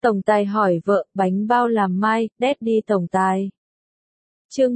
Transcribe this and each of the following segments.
Tổng tài hỏi vợ, bánh bao làm mai, Daddy tổng tài. Chương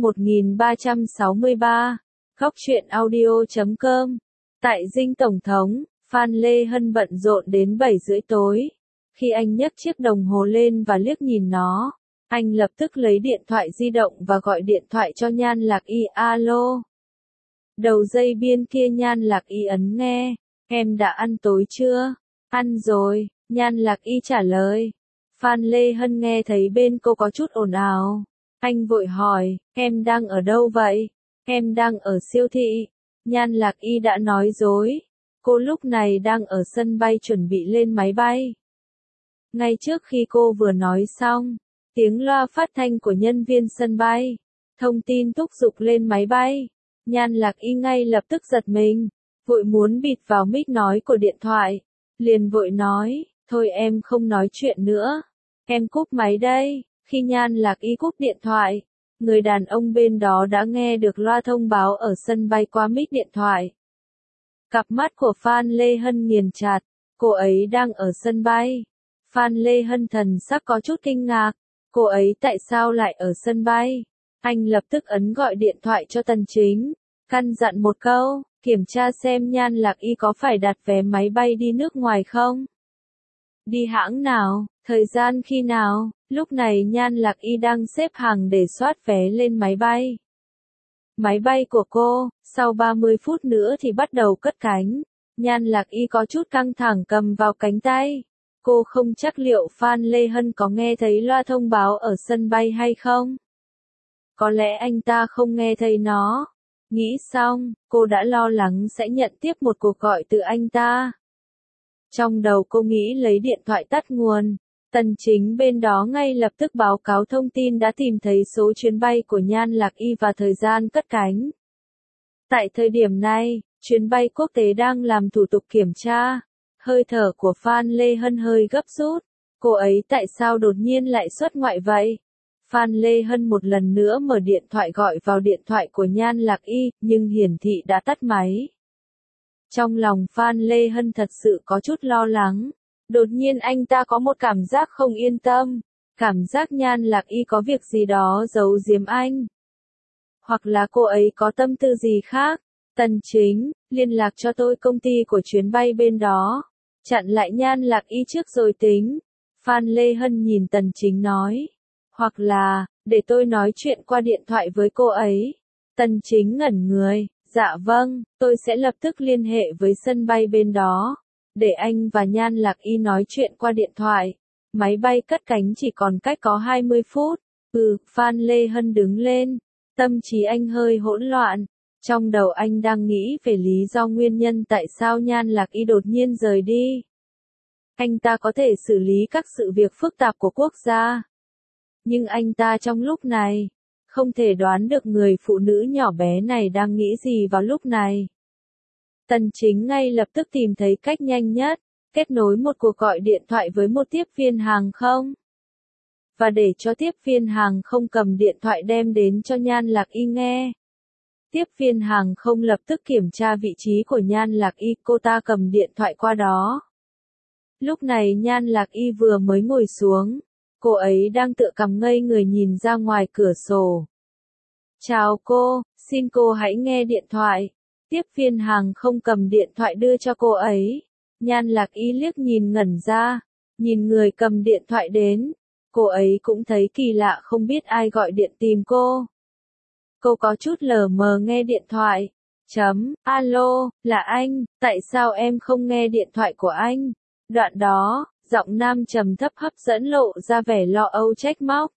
1363, Góc truyện audio.com. Tại dinh tổng thống, Phan Lê Hân bận rộn đến 7 rưỡi tối. Khi anh nhấc chiếc đồng hồ lên và liếc nhìn nó, anh lập tức lấy điện thoại di động và gọi điện thoại cho Nhan Lạc Y. Alo. Đầu dây bên kia Nhan Lạc Y ấn nghe. Em đã ăn tối chưa? Ăn rồi, Nhan Lạc Y trả lời. Phan Lê Hân nghe thấy bên cô có chút ồn ào. Anh vội hỏi, em đang ở đâu vậy? Em đang ở siêu thị. Nhan Lạc Y đã nói dối. Cô lúc này đang ở sân bay chuẩn bị lên máy bay. Ngay trước khi cô vừa nói xong, tiếng loa phát thanh của nhân viên sân bay, thông tin thúc giục lên máy bay. Nhan Lạc Y ngay lập tức giật mình, vội muốn bịt vào mic nói của điện thoại. Liền vội nói, thôi em không nói chuyện nữa. Em cúp máy đây. Khi Nhan Lạc Y cúp điện thoại, người đàn ông bên đó đã nghe được loa thông báo ở sân bay qua mic điện thoại. Cặp mắt của Phan Lê Hân nghiền chặt, cô ấy đang ở sân bay. Phan Lê Hân thần sắc có chút kinh ngạc, cô ấy tại sao lại ở sân bay? Anh lập tức ấn gọi điện thoại cho Tần Chính, căn dặn một câu, kiểm tra xem Nhan Lạc Y có phải đặt vé máy bay đi nước ngoài không? Đi hãng nào, thời gian khi nào? Lúc này Nhan Lạc Y đang xếp hàng để soát vé lên máy bay. Máy bay của cô, sau 30 phút nữa thì bắt đầu cất cánh. Nhan Lạc Y có chút căng thẳng cầm vào cánh tay. Cô không chắc liệu Phan Lê Hân có nghe thấy loa thông báo ở sân bay hay không. Có lẽ anh ta không nghe thấy nó. Nghĩ xong, cô đã lo lắng sẽ nhận tiếp một cuộc gọi từ anh ta. Trong đầu cô nghĩ lấy điện thoại tắt nguồn. Tần Chính bên đó ngay lập tức báo cáo thông tin đã tìm thấy số chuyến bay của Nhan Lạc Y và thời gian cất cánh. Tại thời điểm này, chuyến bay quốc tế đang làm thủ tục kiểm tra. Hơi thở của Phan Lê Hân hơi gấp rút. Cô ấy tại sao đột nhiên lại xuất ngoại vậy? Phan Lê Hân một lần nữa mở điện thoại gọi vào điện thoại của Nhan Lạc Y, nhưng hiển thị đã tắt máy. Trong lòng Phan Lê Hân thật sự có chút lo lắng. Đột nhiên anh ta có một cảm giác không yên tâm. Cảm giác Nhan Lạc Y có việc gì đó giấu giếm anh. Hoặc là cô ấy có tâm tư gì khác. Tần Chính, liên lạc cho tôi công ty của chuyến bay bên đó. Chặn lại Nhan Lạc Y trước rồi tính. Phan Lê Hân nhìn Tần Chính nói. Hoặc là, để tôi nói chuyện qua điện thoại với cô ấy. Tần Chính ngẩn người. Dạ vâng, tôi sẽ lập tức liên hệ với sân bay bên đó. Để anh và Nhan Lạc Y nói chuyện qua điện thoại. Máy bay cất cánh chỉ còn cách có 20 phút. Phan Lê Hân đứng lên. Tâm trí anh hơi hỗn loạn. Trong đầu anh đang nghĩ về lý do nguyên nhân tại sao Nhan Lạc Y đột nhiên rời đi. Anh ta có thể xử lý các sự việc phức tạp của quốc gia. Nhưng anh ta trong lúc này, không thể đoán được người phụ nữ nhỏ bé này đang nghĩ gì vào lúc này. Tần Chính ngay lập tức tìm thấy cách nhanh nhất, kết nối một cuộc gọi điện thoại với một tiếp viên hàng không. Và để cho tiếp viên hàng không cầm điện thoại đem đến cho Nhan Lạc Y nghe. Tiếp viên hàng không lập tức kiểm tra vị trí của Nhan Lạc Y, cô ta cầm điện thoại qua đó. Lúc này Nhan Lạc Y vừa mới ngồi xuống. Cô ấy đang tựa cằm ngây người nhìn ra ngoài cửa sổ. Chào cô, xin cô hãy nghe điện thoại. Tiếp viên hàng không cầm điện thoại đưa cho cô ấy. Nhan Lạc Y liếc nhìn ngẩn ra. Nhìn người cầm điện thoại đến. Cô ấy cũng thấy kỳ lạ không biết ai gọi điện tìm cô. Cô có chút lờ mờ nghe điện thoại. Alo, là anh, tại sao em không nghe điện thoại của anh? Đoạn đó, giọng nam trầm thấp hấp dẫn lộ ra vẻ lo âu trách móc.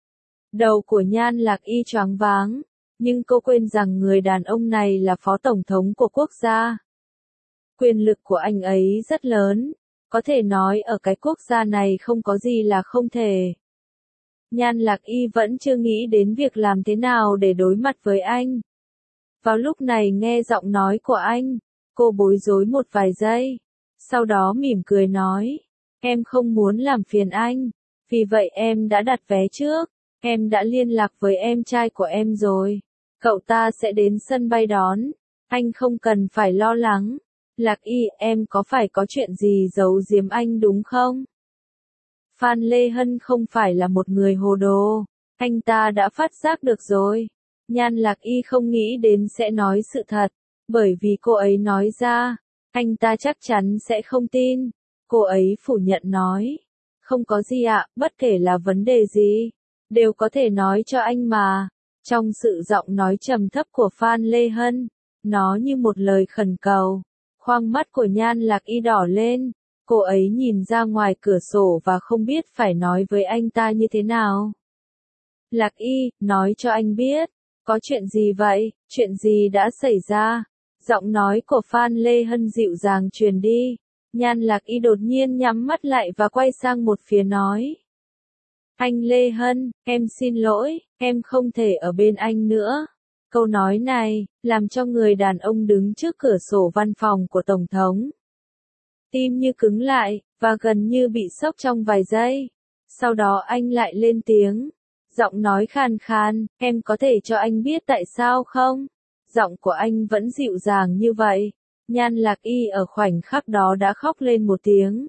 Đầu của Nhan Lạc Y choáng váng, nhưng cô quên rằng người đàn ông này là phó tổng thống của quốc gia. Quyền lực của anh ấy rất lớn, có thể nói ở cái quốc gia này không có gì là không thể. Nhan Lạc Y vẫn chưa nghĩ đến việc làm thế nào để đối mặt với anh. Vào lúc này nghe giọng nói của anh, cô bối rối một vài giây, sau đó mỉm cười nói. Em không muốn làm phiền anh, vì vậy em đã đặt vé trước, em đã liên lạc với em trai của em rồi. Cậu ta sẽ đến sân bay đón, anh không cần phải lo lắng. Lạc Y, em có phải có chuyện gì giấu giếm anh đúng không? Phan Lê Hân không phải là một người hồ đồ, anh ta đã phát giác được rồi. Nhan Lạc Y không nghĩ đến sẽ nói sự thật, bởi vì cô ấy nói ra, anh ta chắc chắn sẽ không tin. Cô ấy phủ nhận nói, không có gì ạ, bất kể là vấn đề gì, đều có thể nói cho anh mà. Trong sự giọng nói trầm thấp của Phan Lê Hân, nó như một lời khẩn cầu. Khoang mắt của Nhan Lạc Y đỏ lên, cô ấy nhìn ra ngoài cửa sổ và không biết phải nói với anh ta như thế nào. Lạc Y, nói cho anh biết, có chuyện gì vậy, chuyện gì đã xảy ra? Giọng nói của Phan Lê Hân dịu dàng truyền đi. Nhan Lạc Y đột nhiên nhắm mắt lại và quay sang một phía nói. Anh Lê Hân, em xin lỗi, em không thể ở bên anh nữa. Câu nói này, làm cho người đàn ông đứng trước cửa sổ văn phòng của Tổng thống. Tim như cứng lại, và gần như bị sốc trong vài giây. Sau đó anh lại lên tiếng. Giọng nói khàn khàn, em có thể cho anh biết tại sao không? Giọng của anh vẫn dịu dàng như vậy. Nhan Lạc Y ở khoảnh khắc đó đã khóc lên một tiếng.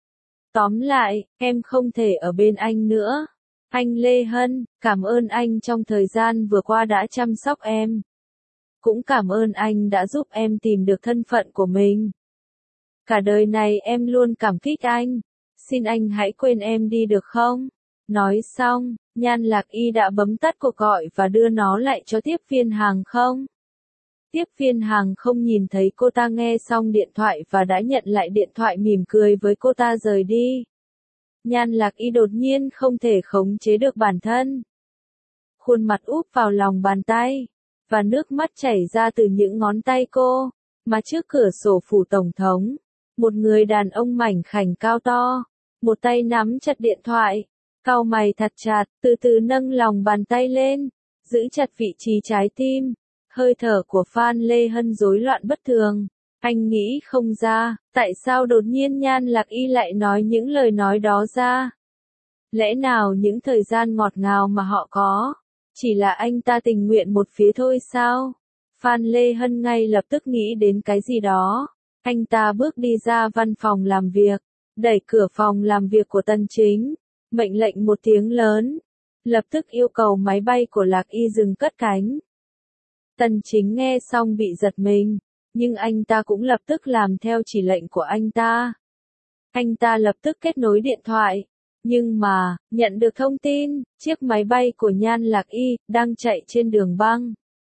Tóm lại, em không thể ở bên anh nữa. Anh Lê Hân, cảm ơn anh trong thời gian vừa qua đã chăm sóc em. Cũng cảm ơn anh đã giúp em tìm được thân phận của mình. Cả đời này em luôn cảm kích anh. Xin anh hãy quên em đi được không? Nói xong, Nhan Lạc Y đã bấm tắt cuộc gọi và đưa nó lại cho tiếp viên hàng không. Tiếp viên hàng không nhìn thấy cô ta nghe xong điện thoại và đã nhận lại điện thoại mỉm cười với cô ta rời đi. Nhan Lạc Y đột nhiên không thể khống chế được bản thân. Khuôn mặt úp vào lòng bàn tay, và nước mắt chảy ra từ những ngón tay cô, mà trước cửa sổ phủ tổng thống, một người đàn ông mảnh khảnh cao to, một tay nắm chặt điện thoại, cau mày thật chặt, từ từ nâng lòng bàn tay lên, giữ chặt vị trí trái tim. Hơi thở của Phan Lê Hân rối loạn bất thường. Anh nghĩ không ra, tại sao đột nhiên Nhan Lạc Y lại nói những lời nói đó ra. Lẽ nào những thời gian ngọt ngào mà họ có, chỉ là anh ta tình nguyện một phía thôi sao? Phan Lê Hân ngay lập tức nghĩ đến cái gì đó. Anh ta bước đi ra văn phòng làm việc, đẩy cửa phòng làm việc của Tần Chính, mệnh lệnh một tiếng lớn, lập tức yêu cầu máy bay của Lạc Y dừng cất cánh. Tần Chính nghe xong bị giật mình, nhưng anh ta cũng lập tức làm theo chỉ lệnh của anh ta. Anh ta lập tức kết nối điện thoại, nhưng mà, nhận được thông tin, chiếc máy bay của Nhan Lạc Y, đang chạy trên đường băng.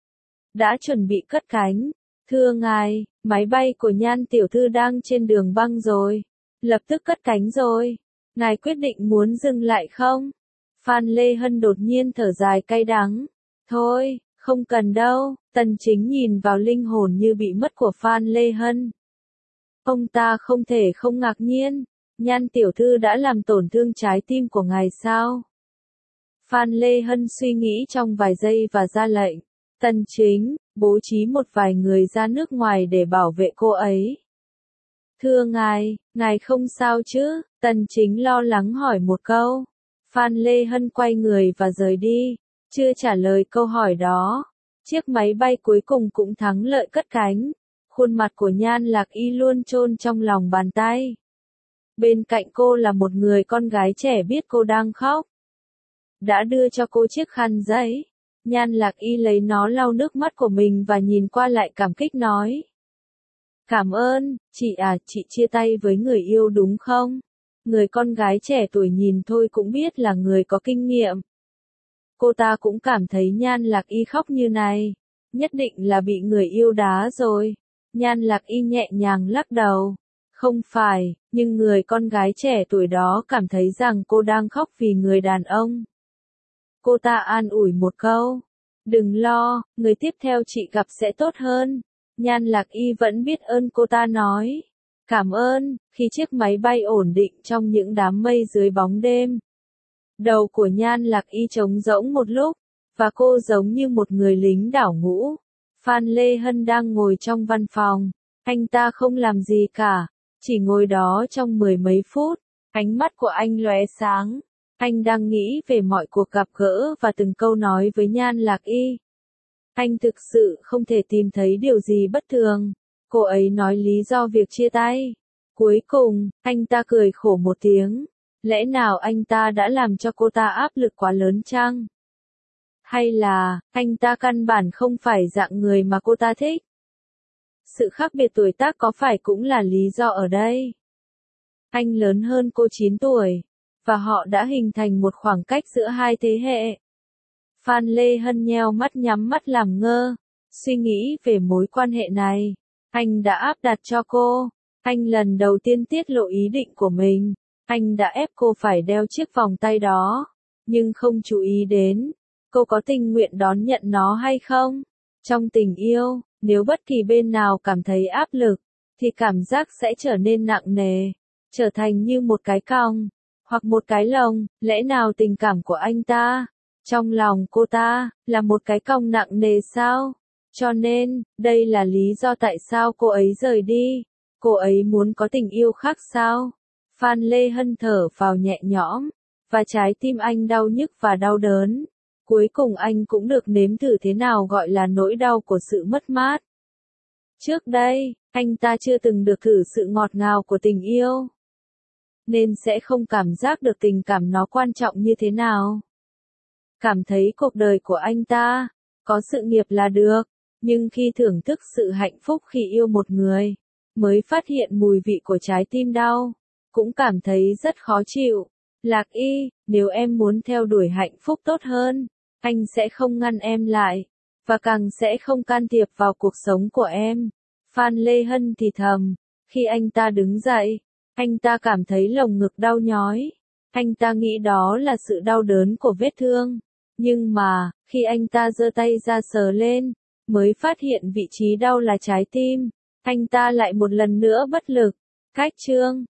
Đã chuẩn bị cất cánh. Thưa ngài, máy bay của Nhan tiểu thư đang trên đường băng rồi. Lập tức cất cánh rồi. Ngài quyết định muốn dừng lại không? Phan Lê Hân đột nhiên thở dài cay đắng. Thôi, không cần đâu. Tần Chính nhìn vào linh hồn như bị mất của Phan Lê Hân. Ông ta không thể không ngạc nhiên. Nhan tiểu thư đã làm tổn thương trái tim của ngài sao? Phan Lê Hân suy nghĩ trong vài giây và ra lệnh. Tần Chính, bố trí một vài người ra nước ngoài để bảo vệ cô ấy. Thưa ngài không sao chứ? Tần Chính lo lắng hỏi một câu. Phan Lê Hân quay người và rời đi, chưa trả lời câu hỏi đó. Chiếc máy bay cuối cùng cũng thắng lợi cất cánh. Khuôn mặt của Nhan Lạc Y luôn chôn trong lòng bàn tay. Bên cạnh cô là một người con gái trẻ biết cô đang khóc. Đã đưa cho cô chiếc khăn giấy. Nhan Lạc Y lấy nó lau nước mắt của mình và nhìn qua lại cảm kích nói. Cảm ơn, chị à, chị chia tay với người yêu đúng không? Người con gái trẻ tuổi nhìn thôi cũng biết là người có kinh nghiệm. Cô ta cũng cảm thấy Nhan Lạc Y khóc như này. Nhất định là bị người yêu đá rồi. Nhan Lạc Y nhẹ nhàng lắc đầu. Không phải, nhưng người con gái trẻ tuổi đó cảm thấy rằng cô đang khóc vì người đàn ông. Cô ta an ủi một câu. Đừng lo, người tiếp theo chị gặp sẽ tốt hơn. Nhan Lạc Y vẫn biết ơn cô ta nói. Cảm ơn, khi chiếc máy bay ổn định trong những đám mây dưới bóng đêm. Đầu của Nhan Lạc Y trống rỗng một lúc, và cô giống như một người lính đảo ngũ. Phan Lê Hân đang ngồi trong văn phòng. Anh ta không làm gì cả, chỉ ngồi đó trong mười mấy phút. Ánh mắt của anh lóe sáng. Anh đang nghĩ về mọi cuộc gặp gỡ và từng câu nói với Nhan Lạc Y. Anh thực sự không thể tìm thấy điều gì bất thường. Cô ấy nói lý do việc chia tay. Cuối cùng, anh ta cười khổ một tiếng. Lẽ nào anh ta đã làm cho cô ta áp lực quá lớn chăng? Hay là, anh ta căn bản không phải dạng người mà cô ta thích? Sự khác biệt tuổi tác có phải cũng là lý do ở đây? Anh lớn hơn cô 9 tuổi, và họ đã hình thành một khoảng cách giữa hai thế hệ. Phan Lê Hân nheo mắt nhắm mắt làm ngơ, suy nghĩ về mối quan hệ này. Anh đã áp đặt cho cô. Anh lần đầu tiên tiết lộ ý định của mình. Anh đã ép cô phải đeo chiếc vòng tay đó, nhưng không chú ý đến cô có tình nguyện đón nhận nó hay không. Trong tình yêu, nếu bất kỳ bên nào cảm thấy áp lực, thì cảm giác sẽ trở nên nặng nề, trở thành như một cái còng, hoặc một cái lồng. Lẽ nào tình cảm của anh ta, trong lòng cô ta, là một cái còng nặng nề sao? Cho nên, đây là lý do tại sao cô ấy rời đi. Cô ấy muốn có tình yêu khác sao? Phan Lê Hân thở vào nhẹ nhõm, và trái tim anh đau nhức và đau đớn. Cuối cùng anh cũng được nếm thử thế nào gọi là nỗi đau của sự mất mát. Trước đây, anh ta chưa từng được thử sự ngọt ngào của tình yêu, nên sẽ không cảm giác được tình cảm nó quan trọng như thế nào. Cảm thấy cuộc đời của anh ta, có sự nghiệp là được, nhưng khi thưởng thức sự hạnh phúc khi yêu một người, mới phát hiện mùi vị của trái tim đau, cũng cảm thấy rất khó chịu. Lạc Y, nếu em muốn theo đuổi hạnh phúc tốt hơn, anh sẽ không ngăn em lại, và càng sẽ không can thiệp vào cuộc sống của em. Phan Lê Hân thì thầm, khi anh ta đứng dậy, anh ta cảm thấy lồng ngực đau nhói. Anh ta nghĩ đó là sự đau đớn của vết thương. Nhưng mà, khi anh ta giơ tay ra sờ lên, mới phát hiện vị trí đau là trái tim. Anh ta lại một lần nữa bất lực. Cách chương